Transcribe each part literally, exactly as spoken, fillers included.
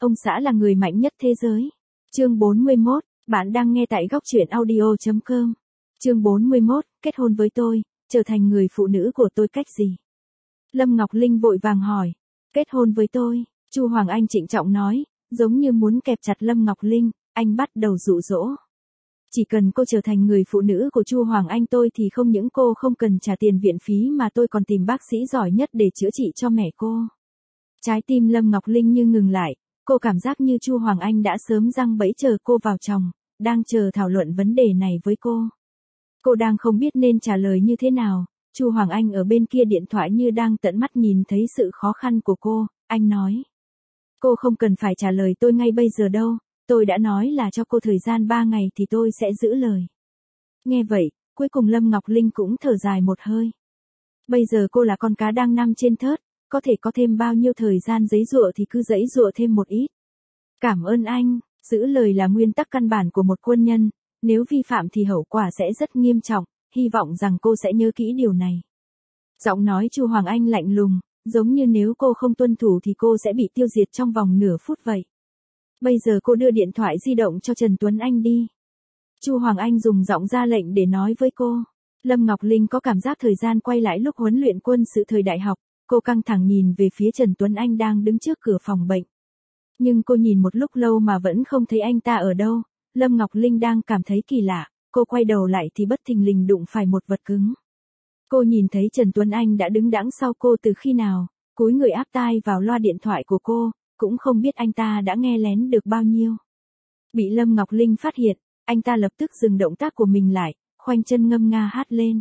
Ông xã là người mạnh nhất thế giới. Chương bốn mươi mốt, bạn đang nghe tại góc truyện audio chấm com. Chương bốn mươi mốt, kết hôn với tôi, trở thành người phụ nữ của tôi cách gì? Lâm Ngọc Linh vội vàng hỏi. Kết hôn với tôi, Chu Hoàng Anh trịnh trọng nói, giống như muốn kẹp chặt Lâm Ngọc Linh, anh bắt đầu dụ dỗ. Chỉ cần cô trở thành người phụ nữ của Chu Hoàng Anh tôi thì không những cô không cần trả tiền viện phí mà tôi còn tìm bác sĩ giỏi nhất để chữa trị cho mẹ cô. Trái tim Lâm Ngọc Linh như ngừng lại, cô cảm giác như Chu Hoàng Anh đã sớm giăng bẫy chờ cô vào chồng, đang chờ thảo luận vấn đề này với cô. Cô đang không biết nên trả lời như thế nào, Chu Hoàng Anh ở bên kia điện thoại như đang tận mắt nhìn thấy sự khó khăn của cô, anh nói. Cô không cần phải trả lời tôi ngay bây giờ đâu, tôi đã nói là cho cô thời gian ba ngày thì tôi sẽ giữ lời. Nghe vậy, cuối cùng Lâm Ngọc Linh cũng thở dài một hơi. Bây giờ cô là con cá đang nằm trên thớt, có thể có thêm bao nhiêu thời gian giãy giụa thì cứ giãy giụa thêm một ít. Cảm ơn anh, giữ lời là nguyên tắc căn bản của một quân nhân, nếu vi phạm thì hậu quả sẽ rất nghiêm trọng, hy vọng rằng cô sẽ nhớ kỹ điều này. Giọng nói Chu Hoàng Anh lạnh lùng, giống như nếu cô không tuân thủ thì cô sẽ bị tiêu diệt trong vòng nửa phút vậy. Bây giờ cô đưa điện thoại di động cho Trần Tuấn Anh đi. Chu Hoàng Anh dùng giọng ra lệnh để nói với cô. Lâm Ngọc Linh có cảm giác thời gian quay lại lúc huấn luyện quân sự thời đại học, cô căng thẳng nhìn về phía Trần Tuấn Anh đang đứng trước cửa phòng bệnh. Nhưng cô nhìn một lúc lâu mà vẫn không thấy anh ta ở đâu, Lâm Ngọc Linh đang cảm thấy kỳ lạ, cô quay đầu lại thì bất thình lình đụng phải một vật cứng. Cô nhìn thấy Trần Tuấn Anh đã đứng đằng sau cô từ khi nào, cúi người áp tai vào loa điện thoại của cô, cũng không biết anh ta đã nghe lén được bao nhiêu. Bị Lâm Ngọc Linh phát hiện, anh ta lập tức dừng động tác của mình lại, khoanh chân ngâm nga hát lên.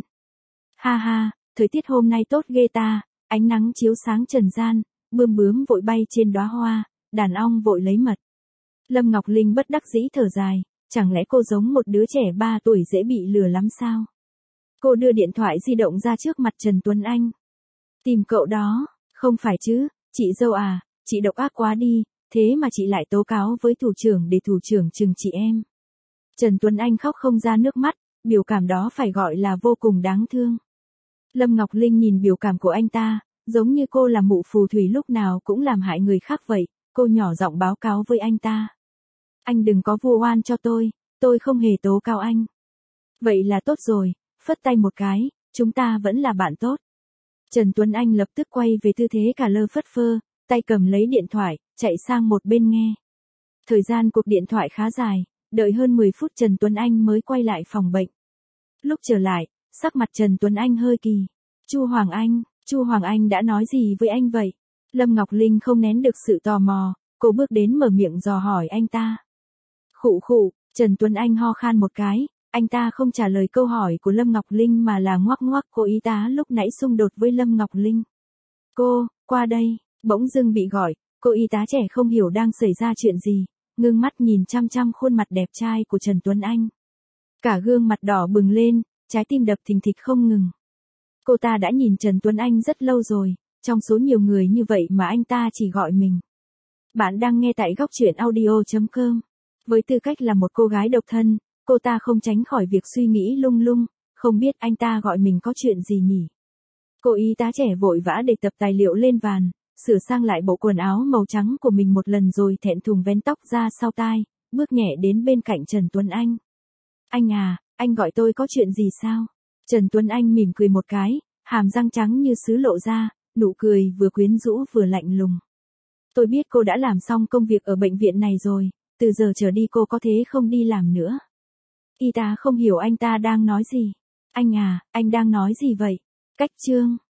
Ha ha, thời tiết hôm nay tốt ghê ta, ánh nắng chiếu sáng trần gian, bươm bướm vội bay trên đóa hoa, đàn ong vội lấy mật. Lâm Ngọc Linh bất đắc dĩ thở dài, chẳng lẽ cô giống một đứa trẻ ba tuổi dễ bị lừa lắm sao? Cô đưa điện thoại di động ra trước mặt Trần Tuấn Anh. Tìm cậu đó, không phải chứ, chị dâu à, chị độc ác quá đi, thế mà chị lại tố cáo với thủ trưởng để thủ trưởng trừng trị em. Trần Tuấn Anh khóc không ra nước mắt, biểu cảm đó phải gọi là vô cùng đáng thương. Lâm Ngọc Linh nhìn biểu cảm của anh ta, giống như cô là mụ phù thủy lúc nào cũng làm hại người khác vậy, cô nhỏ giọng báo cáo với anh ta. Anh đừng có vu oan cho tôi, tôi không hề tố cáo anh. Vậy là tốt rồi, phất tay một cái, chúng ta vẫn là bạn tốt. Trần Tuấn Anh lập tức quay về tư thế cả lơ phất phơ, tay cầm lấy điện thoại, chạy sang một bên nghe. Thời gian cuộc điện thoại khá dài, đợi hơn mười phút Trần Tuấn Anh mới quay lại phòng bệnh. Lúc trở lại, sắc mặt Trần Tuấn Anh hơi kỳ. Chu Hoàng Anh, Chu Hoàng Anh đã nói gì với anh vậy? Lâm Ngọc Linh không nén được sự tò mò, cô bước đến mở miệng dò hỏi anh ta. Khụ khụ, Trần Tuấn Anh ho khan một cái, anh ta không trả lời câu hỏi của Lâm Ngọc Linh mà là ngoắc ngoắc cô y tá lúc nãy xung đột với Lâm Ngọc Linh. Cô, qua đây, bỗng dưng bị gọi, cô y tá trẻ không hiểu đang xảy ra chuyện gì, ngưng mắt nhìn chăm chăm khuôn mặt đẹp trai của Trần Tuấn Anh. Cả gương mặt đỏ bừng lên, trái tim đập thình thịch không ngừng. Cô ta đã nhìn Trần Tuấn Anh rất lâu rồi, trong số nhiều người như vậy mà anh ta chỉ gọi mình. Bạn đang nghe tại góc truyện audio chấm com. Với tư cách là một cô gái độc thân, cô ta không tránh khỏi việc suy nghĩ lung lung, không biết anh ta gọi mình có chuyện gì nhỉ. Cô y tá trẻ vội vã để tập tài liệu lên bàn, sửa sang lại bộ quần áo màu trắng của mình một lần rồi thẹn thùng vén tóc ra sau tai, bước nhẹ đến bên cạnh Trần Tuấn Anh. Anh à, anh gọi tôi có chuyện gì sao? Trần Tuấn Anh mỉm cười một cái, hàm răng trắng như sứ lộ ra, nụ cười vừa quyến rũ vừa lạnh lùng. Tôi biết cô đã làm xong công việc ở bệnh viện này rồi, từ giờ trở đi cô có thế không đi làm nữa. Y tá không hiểu anh ta đang nói gì. Anh à, anh đang nói gì vậy? Cách chương.